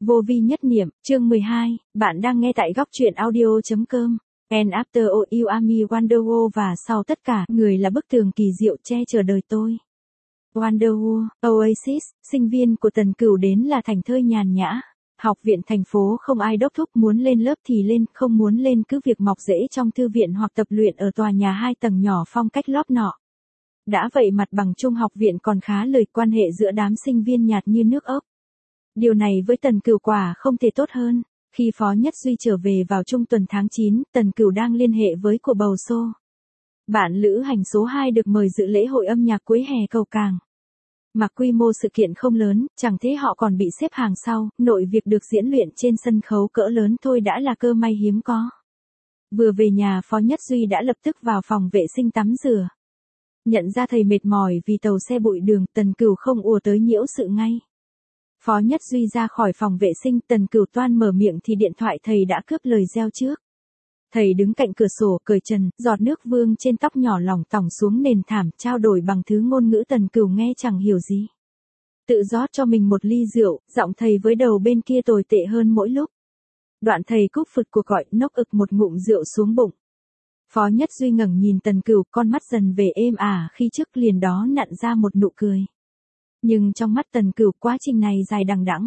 Vô vi nhất niệm, chương 12, bạn đang nghe tại góc truyện audio.com. And after all you are me Wonderwall và sau tất cả, người là bức tường kỳ diệu che chở đời tôi. Wonderwall, Oasis, sinh viên của Tần Cửu đến là thành thơi nhàn nhã. Học viện thành phố không ai đốc thúc, muốn lên lớp thì lên, không muốn lên cứ việc mọc rễ trong thư viện hoặc tập luyện ở tòa nhà 2 tầng nhỏ phong cách lóp nọ. Đã vậy mặt bằng chung học viện còn khá, lời quan hệ giữa đám sinh viên nhạt như nước ốc. Điều này với Tần Cửu quả không thể tốt hơn. Khi Phó Nhất Duy trở về vào trung tuần tháng 9, Tần Cửu đang liên hệ với của bầu xô. Bạn lữ hành số 2 được mời dự lễ hội âm nhạc cuối hè cầu Cảng. Mặc quy mô sự kiện không lớn, chẳng thế họ còn bị xếp hàng sau, nội việc được diễn luyện trên sân khấu cỡ lớn thôi đã là cơ may hiếm có. Vừa về nhà Phó Nhất Duy đã lập tức vào phòng vệ sinh tắm rửa. Nhận ra thầy mệt mỏi vì tàu xe bụi đường, Tần Cửu không ùa tới nhiễu sự ngay. Phó Nhất Duy ra khỏi phòng vệ sinh, Tần Cửu toan mở miệng thì điện thoại thầy đã cướp lời reo trước. Thầy đứng cạnh cửa sổ, cởi trần, giọt nước vương trên tóc nhỏ lỏng tỏng xuống nền thảm, trao đổi bằng thứ ngôn ngữ Tần Cửu nghe chẳng hiểu gì. Tự rót cho mình một ly rượu, giọng thầy với đầu bên kia tồi tệ hơn mỗi lúc. Đoạn thầy cúp phụt cuộc gọi, nốc ực một ngụm rượu xuống bụng. Phó Nhất Duy ngẩng nhìn Tần Cửu, con mắt dần về êm ả khi trước liền đó nặn ra một nụ cười. Nhưng trong mắt Tần Cửu quá trình này dài đằng đẵng.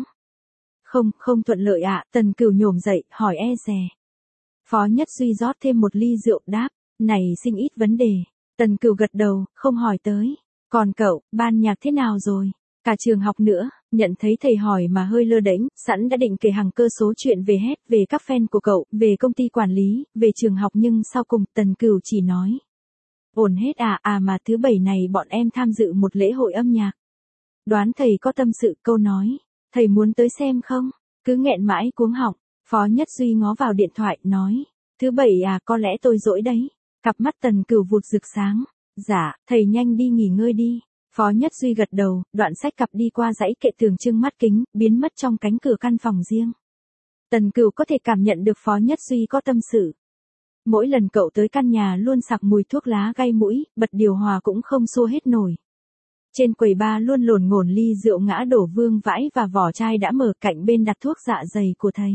Không thuận lợi ạ, Tần Cửu nhổm dậy, hỏi e dè. Phó Nhất Duy rót thêm một ly rượu đáp, này sinh ít vấn đề. Tần Cửu gật đầu, không hỏi tới. Còn cậu, ban nhạc thế nào rồi? Cả trường học nữa, nhận thấy thầy hỏi mà hơi lơ đễnh, sẵn đã định kể hàng cơ số chuyện về hết, về các fan của cậu, về công ty quản lý, về trường học nhưng sau cùng Tần Cửu chỉ nói. Ổn hết mà thứ 7 này bọn em tham dự một lễ hội âm nhạc. Đoán thầy có tâm sự, câu nói, thầy muốn tới xem không? Cứ nghẹn mãi cuống họng. Phó Nhất Duy ngó vào điện thoại, nói, thứ 7 có lẽ tôi rỗi đấy. Cặp mắt Tần Cửu vụt rực sáng. Dạ, thầy nhanh đi nghỉ ngơi đi. Phó Nhất Duy gật đầu, đoạn xách cặp đi qua dãy kệ tường trưng mắt kính, biến mất trong cánh cửa căn phòng riêng. Tần Cửu có thể cảm nhận được Phó Nhất Duy có tâm sự. Mỗi lần cậu tới căn nhà luôn sặc mùi thuốc lá gai mũi, bật điều hòa cũng không xua hết nổi. Trên quầy bar luôn lồn ngổn ly rượu ngã đổ vương vãi và vỏ chai đã mở, cạnh bên đặt thuốc dạ dày của thầy.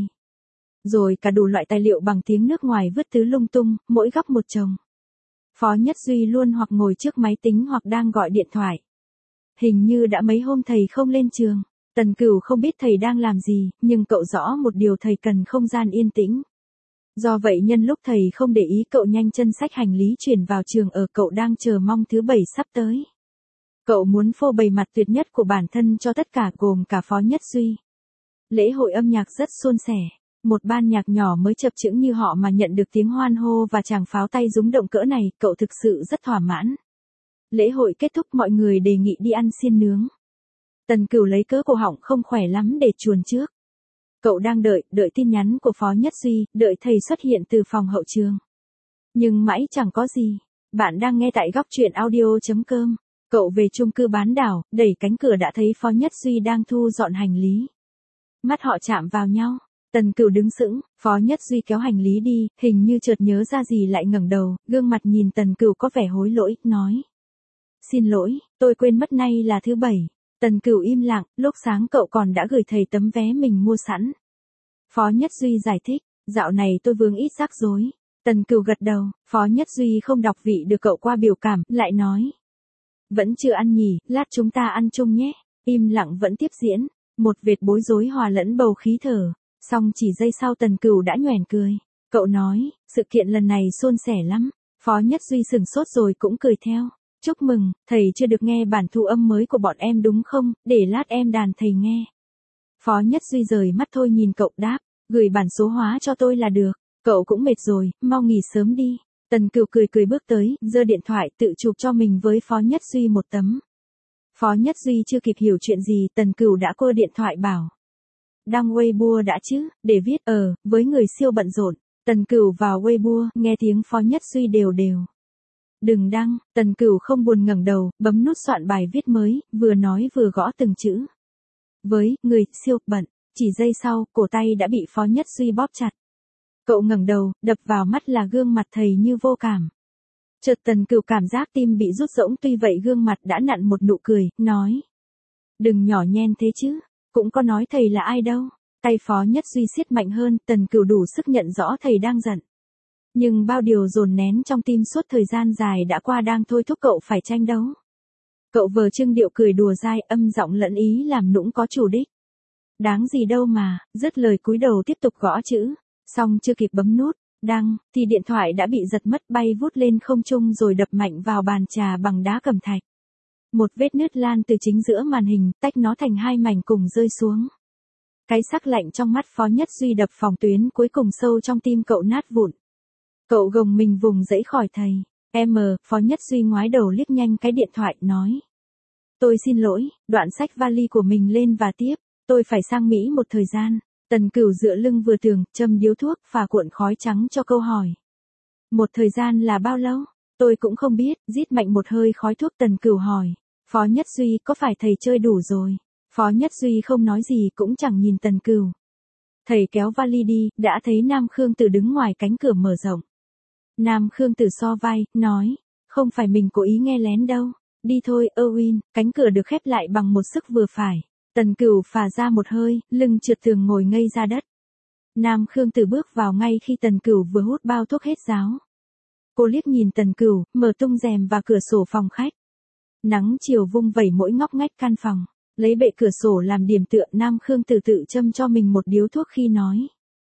Rồi cả đủ loại tài liệu bằng tiếng nước ngoài vứt tứ lung tung, mỗi góc một chồng. Phó Nhất Duy luôn hoặc ngồi trước máy tính hoặc đang gọi điện thoại. Hình như đã mấy hôm thầy không lên trường. Tần Cửu không biết thầy đang làm gì, nhưng cậu rõ một điều, thầy cần không gian yên tĩnh. Do vậy nhân lúc thầy không để ý, cậu nhanh chân xách hành lý chuyển vào trường ở, cậu đang chờ mong thứ 7 sắp tới. Cậu muốn phô bày mặt tuyệt nhất của bản thân cho tất cả, gồm cả Phó Nhất Duy. Lễ hội âm nhạc rất suôn sẻ. Một ban nhạc nhỏ mới chập chững như họ mà nhận được tiếng hoan hô và tràng pháo tay rúng động cỡ này, cậu thực sự rất thỏa mãn. Lễ hội kết thúc, mọi người đề nghị đi ăn xiên nướng. Tần Cửu lấy cớ cổ họng không khỏe lắm để chuồn trước. Cậu đang đợi tin nhắn của Phó Nhất Duy, đợi thầy xuất hiện từ phòng hậu trường. Nhưng mãi chẳng có gì. Bạn đang nghe tại góc truyện audio.com. Cậu về chung cư bán đảo, đẩy cánh cửa đã thấy Phó Nhất Duy đang thu dọn hành lý. Mắt họ chạm vào nhau. Tần Cửu đứng sững, Phó Nhất Duy kéo hành lý đi, hình như chợt nhớ ra gì lại ngẩng đầu, gương mặt nhìn Tần Cửu có vẻ hối lỗi, nói. Xin lỗi, tôi quên mất nay là thứ 7. Tần Cửu im lặng, lúc sáng cậu còn đã gửi thầy tấm vé mình mua sẵn. Phó Nhất Duy giải thích, dạo này tôi vướng ít rắc rối. Tần Cửu gật đầu, Phó Nhất Duy không đọc vị được cậu qua biểu cảm, lại nói. Vẫn chưa ăn nhỉ, lát chúng ta ăn chung nhé. Im lặng vẫn tiếp diễn, một vệt bối rối hòa lẫn bầu khí thở. Xong chỉ giây sau Tần Cửu đã nhoẻn cười. Cậu nói, sự kiện lần này suôn sẻ lắm. Phó Nhất Duy sửng sốt rồi cũng cười theo. Chúc mừng, thầy chưa được nghe bản thu âm mới của bọn em đúng không, để lát em đàn thầy nghe. Phó Nhất Duy rời mắt thôi nhìn cậu, đáp, gửi bản số hóa cho tôi là được. Cậu cũng mệt rồi, mau nghỉ sớm đi. Tần Cửu cười bước tới, giơ điện thoại tự chụp cho mình với Phó Nhất Duy một tấm. Phó Nhất Duy chưa kịp hiểu chuyện gì, Tần Cửu đã cua điện thoại bảo. Đăng Weibo đã chứ, để viết với người siêu bận rộn. Tần Cửu vào Weibo, nghe tiếng Phó Nhất Duy đều. Đừng đăng, Tần Cửu không buồn ngẩng đầu, bấm nút soạn bài viết mới, vừa nói vừa gõ từng chữ. Với người siêu bận, chỉ giây sau, cổ tay đã bị Phó Nhất Duy bóp chặt. Cậu ngẩng đầu, đập vào mắt là gương mặt thầy như vô cảm. Chợt Tần Cửu cảm giác tim bị rút rỗng, tuy vậy gương mặt đã nặn một nụ cười, nói. Đừng nhỏ nhen thế chứ, cũng có nói thầy là ai đâu. Tay Phó Nhất Duy siết mạnh hơn, Tần Cửu đủ sức nhận rõ thầy đang giận. Nhưng bao điều dồn nén trong tim suốt thời gian dài đã qua đang thôi thúc cậu phải tranh đấu. Cậu vờ trưng điệu cười đùa dai, âm giọng lẫn ý làm nũng có chủ đích. Đáng gì đâu mà, dứt lời cúi đầu tiếp tục gõ chữ. Xong chưa kịp bấm nút, đăng, thì điện thoại đã bị giật mất bay vút lên không trung rồi đập mạnh vào bàn trà bằng đá cẩm thạch. Một vết nứt lan từ chính giữa màn hình, tách nó thành hai mảnh cùng rơi xuống. Cái sắc lạnh trong mắt Phó Nhất Duy đập phòng tuyến cuối cùng sâu trong tim cậu nát vụn. Cậu gồng mình vùng dãy khỏi thầy. Phó Nhất Duy ngoái đầu liếc nhanh cái điện thoại, nói. Tôi xin lỗi, đoạn xách vali của mình lên và tiếp. Tôi phải sang Mỹ một thời gian. Tần Cửu dựa lưng vừa tường, châm điếu thuốc, phà cuộn khói trắng cho câu hỏi. Một thời gian là bao lâu? Tôi cũng không biết, rít mạnh một hơi khói thuốc. Tần Cửu hỏi. Phó Nhất Duy, có phải thầy chơi đủ rồi? Phó Nhất Duy không nói gì cũng chẳng nhìn Tần Cửu. Thầy kéo vali đi, đã thấy Nam Khương Tử đứng ngoài cánh cửa mở rộng. Nam Khương Tử so vai, nói. Không phải mình cố ý nghe lén đâu. Đi thôi, Erwin. Cánh cửa được khép lại bằng một sức vừa phải. Tần Cửu phà ra một hơi, lưng trượt tường ngồi ngây ra đất. Nam Khương Tử bước vào ngay khi Tần Cửu vừa hút bao thuốc hết ráo. Cô liếc nhìn Tần Cửu, mở tung rèm và cửa sổ phòng khách. Nắng chiều vung vẩy mỗi ngóc ngách căn phòng. Lấy bệ cửa sổ làm điểm tựa, Nam Khương Tử tự châm cho mình một điếu thuốc khi nói.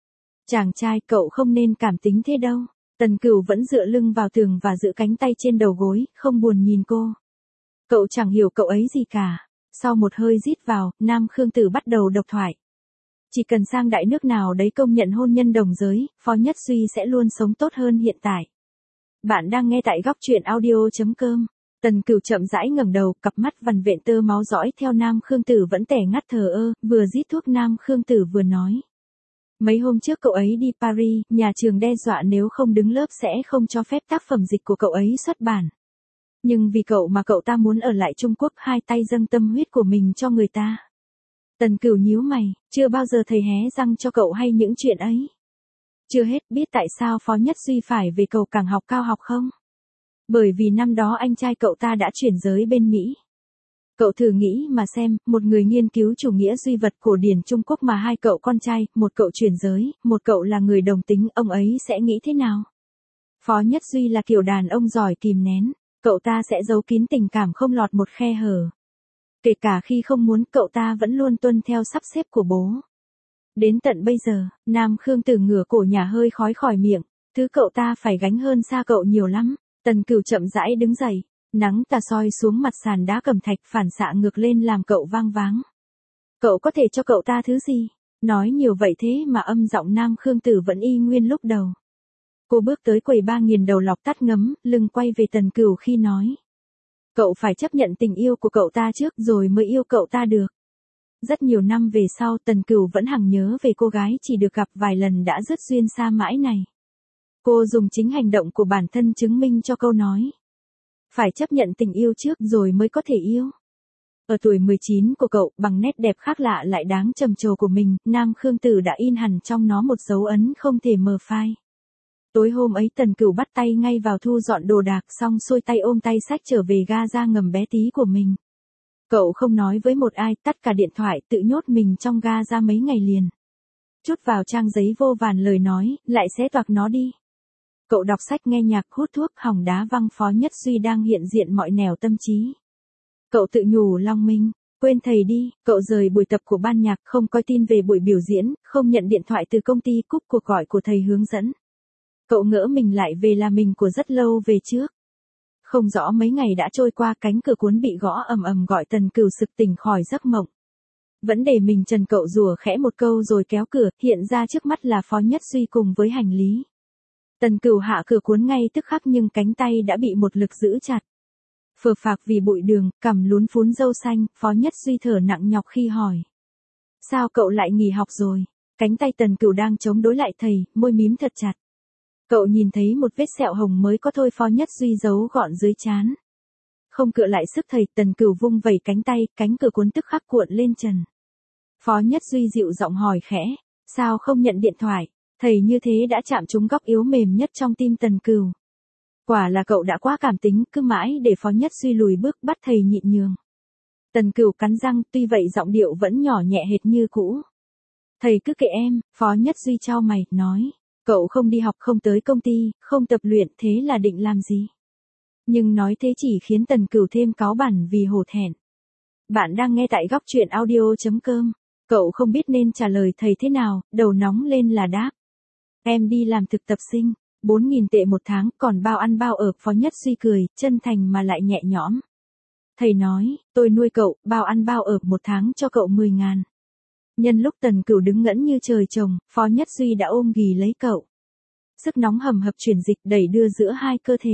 Chàng trai, cậu không nên cảm tính thế đâu. Tần Cửu vẫn dựa lưng vào tường và giữ cánh tay trên đầu gối, không buồn nhìn cô. Cậu chẳng hiểu cậu ấy gì cả. Sau một hơi rít vào, Nam Khương Tử bắt đầu độc thoại. Chỉ cần sang đại nước nào đấy công nhận hôn nhân đồng giới, Phó Nhất Duy sẽ luôn sống tốt hơn hiện tại. Bạn đang nghe tại góc truyện audio.com. Tần Cửu chậm rãi ngẩng đầu, cặp mắt vằn vện tơ máu dõi theo Nam Khương Tử vẫn tẻ ngắt thờ ơ, vừa rít thuốc Nam Khương Tử vừa nói. Mấy hôm trước cậu ấy đi Paris, nhà trường đe dọa nếu không đứng lớp sẽ không cho phép tác phẩm dịch của cậu ấy xuất bản. Nhưng vì cậu mà cậu ta muốn ở lại Trung Quốc, hai tay dâng tâm huyết của mình cho người ta. Tần Cửu nhíu mày, chưa bao giờ thầy hé răng cho cậu hay những chuyện ấy. Chưa hết, biết tại sao Phó Nhất Duy phải về cầu Cảng học cao học không? Bởi vì năm đó anh trai cậu ta đã chuyển giới bên Mỹ. Cậu thử nghĩ mà xem, một người nghiên cứu chủ nghĩa duy vật cổ điển Trung Quốc mà hai cậu con trai, một cậu chuyển giới, một cậu là người đồng tính, ông ấy sẽ nghĩ thế nào? Phó Nhất Duy là kiểu đàn ông giỏi kìm nén, cậu ta sẽ giấu kín tình cảm không lọt một khe hở. Kể cả khi không muốn, cậu ta vẫn luôn tuân theo sắp xếp của bố. Đến tận bây giờ, Nam Khương Tử ngửa cổ nhả hơi khói khỏi miệng, thứ cậu ta phải gánh hơn xa cậu nhiều lắm. Tần Cửu chậm rãi đứng dậy, nắng tà soi xuống mặt sàn đá cẩm thạch phản xạ ngược lên làm cậu vang váng. Cậu có thể cho cậu ta thứ gì? Nói nhiều vậy thế mà âm giọng Nam Khương Tử vẫn y nguyên lúc đầu. Cô bước tới quầy 3.000 đầu lọc tắt ngấm, lưng quay về Tần Cửu khi nói. Cậu phải chấp nhận tình yêu của cậu ta trước rồi mới yêu cậu ta được. Rất nhiều năm về sau, Tần Cửu vẫn hằng nhớ về cô gái chỉ được gặp vài lần đã dứt duyên xa mãi này. Cô dùng chính hành động của bản thân chứng minh cho câu nói. Phải chấp nhận tình yêu trước rồi mới có thể yêu. Ở tuổi 19 của cậu, bằng nét đẹp khác lạ lại đáng trầm trồ của mình, Nam Khương Tử đã in hẳn trong nó một dấu ấn không thể mờ phai. Tối hôm ấy Tần Cửu bắt tay ngay vào thu dọn đồ đạc, xong xuôi tay ôm tay xách trở về ga ra ngầm bé tí của mình. Cậu không nói với một ai, tắt cả điện thoại, tự nhốt mình trong ga ra mấy ngày liền. Chút vào trang giấy vô vàn lời nói, lại xé toạc nó đi. Cậu đọc sách, nghe nhạc, hút thuốc, hỏng đá văng. Phó Nhất Duy đang hiện diện mọi nẻo tâm trí. Cậu tự nhủ lòng mình, quên thầy đi. Cậu rời buổi tập của ban nhạc, không coi tin về buổi biểu diễn, không nhận điện thoại từ công ty, cúp cuộc gọi của thầy hướng dẫn. Cậu ngỡ mình lại về là mình của rất lâu về trước. Không rõ mấy ngày đã trôi qua, cánh cửa cuốn bị gõ ầm ầm gọi Tần Cửu sực tỉnh khỏi giấc mộng. Vẫn để mình trần, cậu rủa khẽ một câu rồi kéo cửa, hiện ra trước mắt là Phó Nhất Duy cùng với hành lý. Tần Cửu hạ cửa cuốn ngay tức khắc nhưng cánh tay đã bị một lực giữ chặt. Phờ phạc vì bụi đường, cằm lún phún râu xanh, Phó Nhất Duy thở nặng nhọc khi hỏi. Sao cậu lại nghỉ học rồi? Cánh tay Tần Cửu đang chống đối lại thầy, môi mím thật chặt. Cậu nhìn thấy một vết sẹo hồng mới có thôi, Phó Nhất Duy giấu gọn dưới trán. Không cựa lại sức thầy, Tần Cửu vung vẩy cánh tay, cánh cửa cuốn tức khắc cuộn lên trần. Phó Nhất Duy dịu giọng hỏi khẽ, sao không nhận điện thoại? Thầy như thế đã chạm trúng góc yếu mềm nhất trong tim Tần Cửu. Quả là cậu đã quá cảm tính, cứ mãi để Phó Nhất Duy lùi bước bắt thầy nhịn nhường. Tần Cửu cắn răng, tuy vậy giọng điệu vẫn nhỏ nhẹ hệt như cũ. Thầy cứ kệ em, Phó Nhất Duy chau mày, nói. Cậu không đi học, không tới công ty, không tập luyện, thế là định làm gì? Nhưng nói thế chỉ khiến Tần Cửu thêm cáu bẳn vì hổ thẹn. Bạn đang nghe tại góc truyện audio.com. Cậu không biết nên trả lời thầy thế nào, đầu nóng lên là đáp. Em đi làm thực tập sinh, 4.000 tệ một tháng, còn bao ăn bao ở. Phó Nhất Duy cười, chân thành mà lại nhẹ nhõm. Thầy nói, tôi nuôi cậu, bao ăn bao ở một tháng cho cậu 10.000. Nhân lúc Tần Cửu đứng ngẩn như trời trồng, Phó Nhất Duy đã ôm ghì lấy cậu. Sức nóng hầm hập chuyển dịch đẩy đưa giữa hai cơ thể.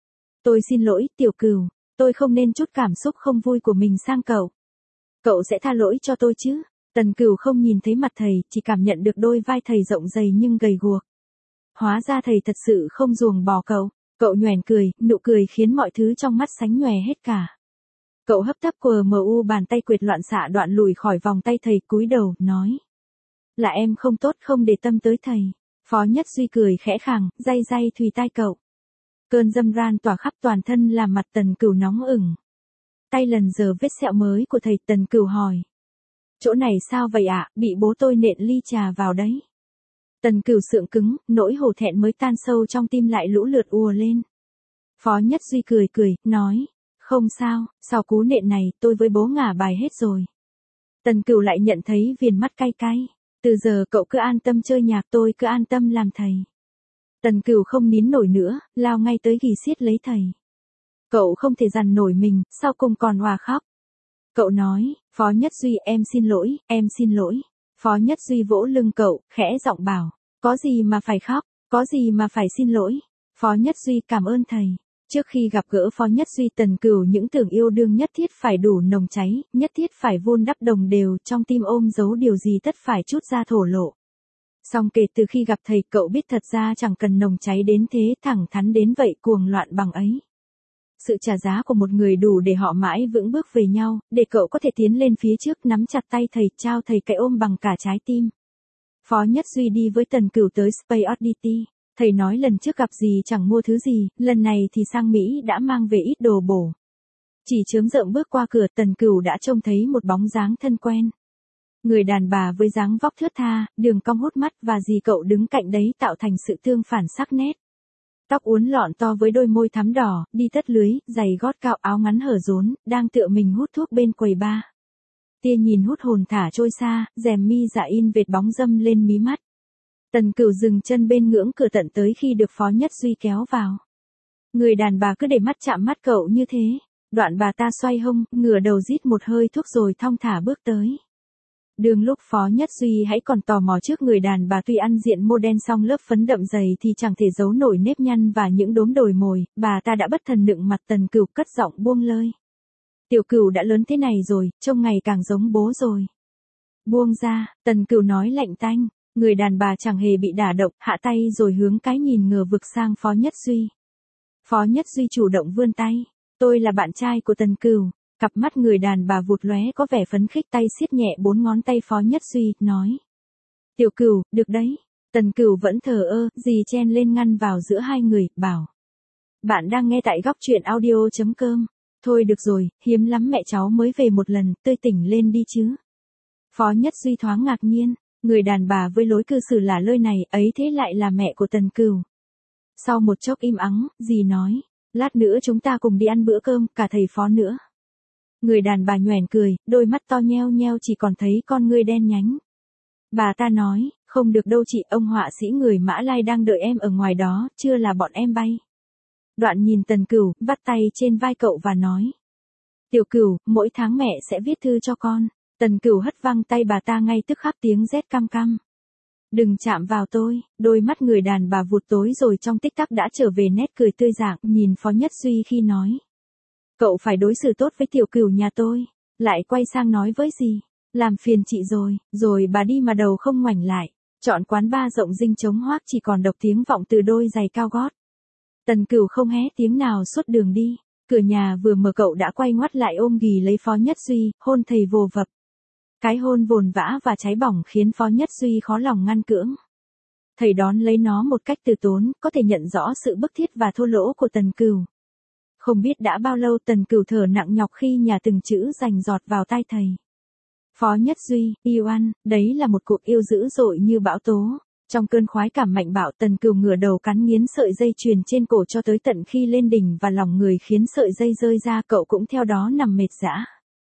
Tôi xin lỗi, Tiểu Cửu, tôi không nên chút cảm xúc không vui của mình sang cậu. Cậu sẽ tha lỗi cho tôi chứ? Tần Cửu không nhìn thấy mặt thầy, chỉ cảm nhận được đôi vai thầy rộng dày nhưng gầy guộc. Hóa ra thầy thật sự không ruồng bỏ cậu. Cậu nhoẻn cười, nụ cười khiến mọi thứ trong mắt sánh nhòe hết cả. Cậu hấp tấp QMU, bàn tay quệt loạn xạ đoạn lùi khỏi vòng tay thầy, cúi đầu, nói. Là em không tốt, không để tâm tới thầy. Phó Nhất Duy cười khẽ khàng, day day thùy tai cậu. Cơn dâm ran tỏa khắp toàn thân làm mặt Tần Cửu nóng ửng. Tay lần giờ vết sẹo mới của thầy. Tần Cửu hỏi. Chỗ này sao vậy ạ? Bị bố tôi nện ly trà vào đấy. Tần Cửu sượng cứng, nỗi hổ thẹn mới tan sâu trong tim lại lũ lượt ùa lên. Phó Nhất Duy cười, nói. Không sao, sau cú nện này tôi với bố ngả bài hết rồi. Tần Cửu lại nhận thấy viền mắt cay cay. Từ giờ cậu cứ an tâm chơi nhạc, tôi cứ an tâm làm thầy. Tần Cửu không nín nổi nữa, lao ngay tới ghì siết lấy thầy. Cậu không thể dằn nổi mình, sau cùng còn òa khóc. Cậu nói, Phó Nhất Duy, em xin lỗi, em xin lỗi. Phó Nhất Duy vỗ lưng cậu, khẽ giọng bảo, có gì mà phải khóc, có gì mà phải xin lỗi. Phó Nhất Duy cảm ơn thầy. Trước khi gặp gỡ Phó Nhất Duy, Tần Cửu những tưởng yêu đương nhất thiết phải đủ nồng cháy, nhất thiết phải vun đắp đồng đều, trong tim ôm giấu điều gì tất phải chút ra thổ lộ. Song kể từ khi gặp thầy, cậu biết thật ra chẳng cần nồng cháy đến thế, thẳng thắn đến vậy, cuồng loạn bằng ấy. Sự trả giá của một người đủ để họ mãi vững bước về nhau, để cậu có thể tiến lên phía trước, nắm chặt tay thầy, trao thầy cái ôm bằng cả trái tim. Phó Nhất Duy đi với Tần Cửu tới Space Oddity. Thầy nói lần trước gặp gì chẳng mua thứ gì, lần này thì sang Mỹ đã mang về ít đồ bổ. Chỉ chớm rợm bước qua cửa, Tần Cửu đã trông thấy một bóng dáng thân quen. Người đàn bà với dáng vóc thướt tha, đường cong hút mắt và dì cậu đứng cạnh đấy tạo thành sự tương phản sắc nét. Tóc uốn lọn to với đôi môi thắm đỏ, đi tất lưới, giày gót cao, áo ngắn hở rốn, đang tựa mình hút thuốc bên quầy bar. Tia nhìn hút hồn thả trôi xa, rèm mi dạ in vệt bóng dâm lên mí mắt. Tần Cửu dừng chân bên ngưỡng cửa tận tới khi được Phó Nhất Duy kéo vào. Người đàn bà cứ để mắt chạm mắt cậu như thế. Đoạn bà ta xoay hông, ngửa đầu rít một hơi thuốc rồi thong thả bước tới. Đường lúc Phó Nhất Duy hãy còn tò mò trước người đàn bà, tuy ăn diện mô đen song lớp phấn đậm dày thì chẳng thể giấu nổi nếp nhăn và những đốm đồi mồi, bà ta đã bất thần nựng mặt. Tần Cửu cất giọng buông lơi. Tiểu Cửu đã lớn thế này rồi, trông ngày càng giống bố rồi. Buông ra, Tần Cửu nói lạnh tanh. Người đàn bà chẳng hề bị đả động, hạ tay rồi hướng cái nhìn ngờ vực sang Phó Nhất Duy. Phó Nhất Duy chủ động vươn tay. Tôi là bạn trai của Tần Cửu. Cặp mắt người đàn bà vụt lóe có vẻ phấn khích, tay siết nhẹ 4 ngón tay Phó Nhất Duy, nói. Tiểu Cửu, được đấy. Tần Cửu vẫn thờ ơ, dì chen lên ngăn vào giữa hai người, bảo. Bạn đang nghe tại góc truyện audio.com. Thôi được rồi, hiếm lắm mẹ cháu mới về một lần, tươi tỉnh lên đi chứ. Phó Nhất Duy thoáng ngạc nhiên. Người đàn bà với lối cư xử lả lơi này, ấy thế lại là mẹ của Tần Cửu. Sau một chốc im ắng, dì nói, lát nữa chúng ta cùng đi ăn bữa cơm, cả thầy Phó nữa. Người đàn bà nhoẻn cười, đôi mắt to nheo nheo chỉ còn thấy con ngươi đen nhánh. Bà ta nói, không được đâu chị, ông họa sĩ người Mã Lai đang đợi em ở ngoài đó, chưa là bọn em bay. Đoạn nhìn Tần Cửu, vắt tay trên vai cậu và nói. Tiểu Cửu, mỗi tháng mẹ sẽ viết thư cho con. Tần Cửu hất văng tay bà ta ngay tức khắc, tiếng rét căm căm. Đừng chạm vào tôi. Đôi mắt người đàn bà vụt tối rồi trong tích tắc đã trở về nét cười tươi rạng, nhìn Phó Nhất Duy khi nói. Cậu phải đối xử tốt với Tiểu Cửu nhà tôi. Lại quay sang nói với dì. Làm phiền chị rồi bà đi mà đầu không ngoảnh lại. Chọn quán bar rộng rinh trống hoác, chỉ còn độc tiếng vọng từ đôi giày cao gót. Tần Cửu không hé tiếng nào suốt đường đi. Cửa nhà vừa mở cậu đã quay ngoắt lại ôm ghì lấy Phó Nhất Duy, hôn thầy vồ vập. Cái hôn vồn vã và cháy bỏng khiến Phó Nhất Duy khó lòng ngăn cưỡng. Thầy đón lấy nó một cách từ tốn, có thể nhận rõ sự bức thiết và thô lỗ của Tần Cửu. Không biết đã bao lâu Tần Cửu thở nặng nhọc khi nhả từng chữ rành giọt vào tai thầy. Phó Nhất Duy, yêu ăn, đấy là một cuộc yêu dữ dội như bão tố. Trong cơn khoái cảm mạnh bạo, Tần Cửu ngửa đầu cắn nghiến sợi dây chuyền trên cổ cho tới tận khi lên đỉnh và lòng người khiến sợi dây rơi ra, cậu cũng theo đó nằm mệt rã.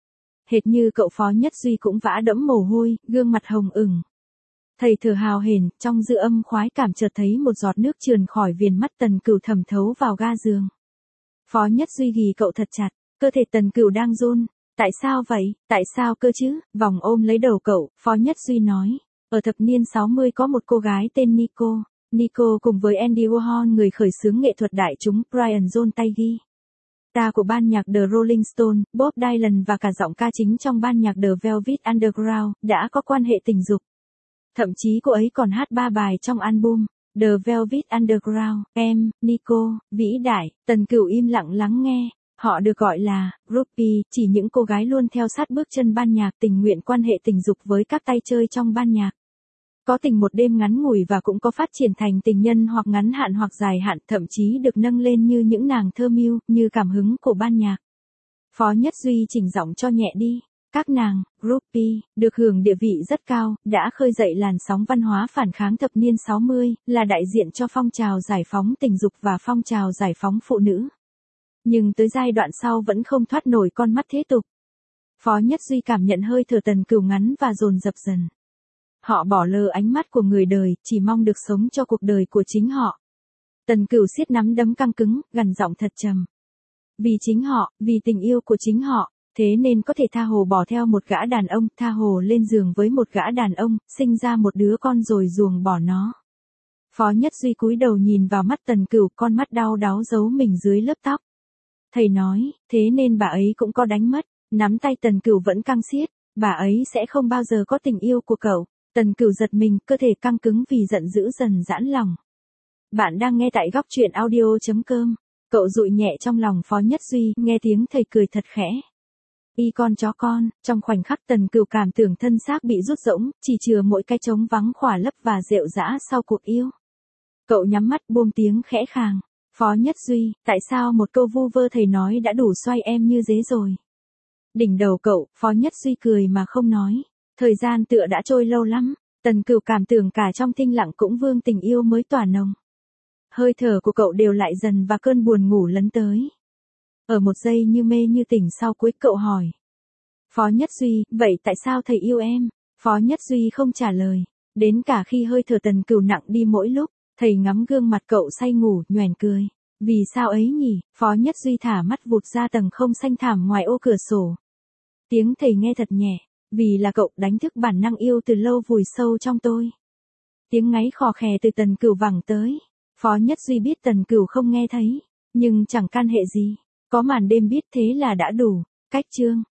Hệt như cậu, Phó Nhất Duy cũng vã đẫm mồ hôi, gương mặt hồng ửng. Thầy thở hào hển, trong dư âm khoái cảm chợt thấy một giọt nước trườn khỏi viền mắt Tần Cửu thẩm thấu vào ga giường. Phó Nhất Duy ghì cậu thật chặt, cơ thể Tần Cửu đang run. Tại sao vậy, tại sao cơ chứ? Vòng ôm lấy đầu cậu, Phó Nhất Duy nói. Ở thập niên 60 có một cô gái tên Nico. Nico cùng với Andy Warhol, người khởi xướng nghệ thuật đại chúng, Brian John Taigi, ta của ban nhạc The Rolling Stones, Bob Dylan và cả giọng ca chính trong ban nhạc The Velvet Underground, đã có quan hệ tình dục. Thậm chí cô ấy còn hát 3 bài trong album The Velvet Underground. Em, Nico, vĩ đại. Tần Cửu im lặng lắng nghe. Họ được gọi là groupie, chỉ những cô gái luôn theo sát bước chân ban nhạc, tình nguyện quan hệ tình dục với các tay chơi trong ban nhạc. Có tình một đêm ngắn ngủi và cũng có phát triển thành tình nhân hoặc ngắn hạn hoặc dài hạn, thậm chí được nâng lên như những nàng thơ mưu, như cảm hứng của ban nhạc. Phó Nhất Duy chỉnh giọng cho nhẹ đi. Các nàng, groupie, được hưởng địa vị rất cao, đã khơi dậy làn sóng văn hóa phản kháng thập niên 60, là đại diện cho phong trào giải phóng tình dục và phong trào giải phóng phụ nữ. Nhưng tới giai đoạn sau vẫn không thoát nổi con mắt thế tục. Phó Nhất Duy cảm nhận hơi thở Tần Cửu ngắn và dồn dập dần. Họ bỏ lơ ánh mắt của người đời, chỉ mong được sống cho cuộc đời của chính họ. Tần Cửu siết nắm đấm căng cứng, gằn giọng thật trầm. Vì chính họ, vì tình yêu của chính họ, thế nên có thể tha hồ bỏ theo một gã đàn ông, tha hồ lên giường với một gã đàn ông, sinh ra một đứa con rồi ruồng bỏ nó. Phó Nhất Duy cúi đầu nhìn vào mắt Tần Cửu, con mắt đau đáu giấu mình dưới lớp tóc. Thầy nói, thế nên bà ấy cũng có đánh mất. Nắm tay Tần Cửu vẫn căng siết, bà ấy sẽ không bao giờ có tình yêu của cậu. Tần Cửu giật mình, cơ thể căng cứng vì giận dữ dần giãn lòng. Bạn đang nghe tại góc truyện audio.com. Cậu dụi nhẹ trong lòng Phó Nhất Duy, nghe tiếng thầy cười thật khẽ. Y con chó con, trong khoảnh khắc Tần Cửu cảm tưởng thân xác bị rút rỗng, chỉ chừa mỗi cái trống vắng khỏa lấp và rệu rã sau cuộc yêu. Cậu nhắm mắt buông tiếng khẽ khàng. Phó Nhất Duy, tại sao một câu vu vơ thầy nói đã đủ xoay em như dế rồi? Đỉnh đầu cậu, Phó Nhất Duy cười mà không nói. Thời gian tựa đã trôi lâu lắm, Tần Cửu cảm tưởng cả trong thinh lặng cũng vương tình yêu mới tỏa nồng. Hơi thở của cậu đều lại dần và cơn buồn ngủ lấn tới. Ở một giây như mê như tỉnh sau cuối, cậu hỏi. Phó Nhất Duy, vậy tại sao thầy yêu em? Phó Nhất Duy không trả lời. Đến cả khi hơi thở Tần Cửu nặng đi mỗi lúc, thầy ngắm gương mặt cậu say ngủ, nhoẻn cười. Vì sao ấy nhỉ? Phó Nhất Duy thả mắt vụt ra tầng không xanh thảm ngoài ô cửa sổ. Tiếng thầy nghe thật nhẹ. Vì là cậu đánh thức bản năng yêu từ lâu vùi sâu trong tôi. Tiếng ngáy khò khè từ Tần Cửu vẳng tới. Phó Nhất Duy biết Tần Cửu không nghe thấy. Nhưng chẳng can hệ gì. Có màn đêm biết thế là đã đủ. Cách chương.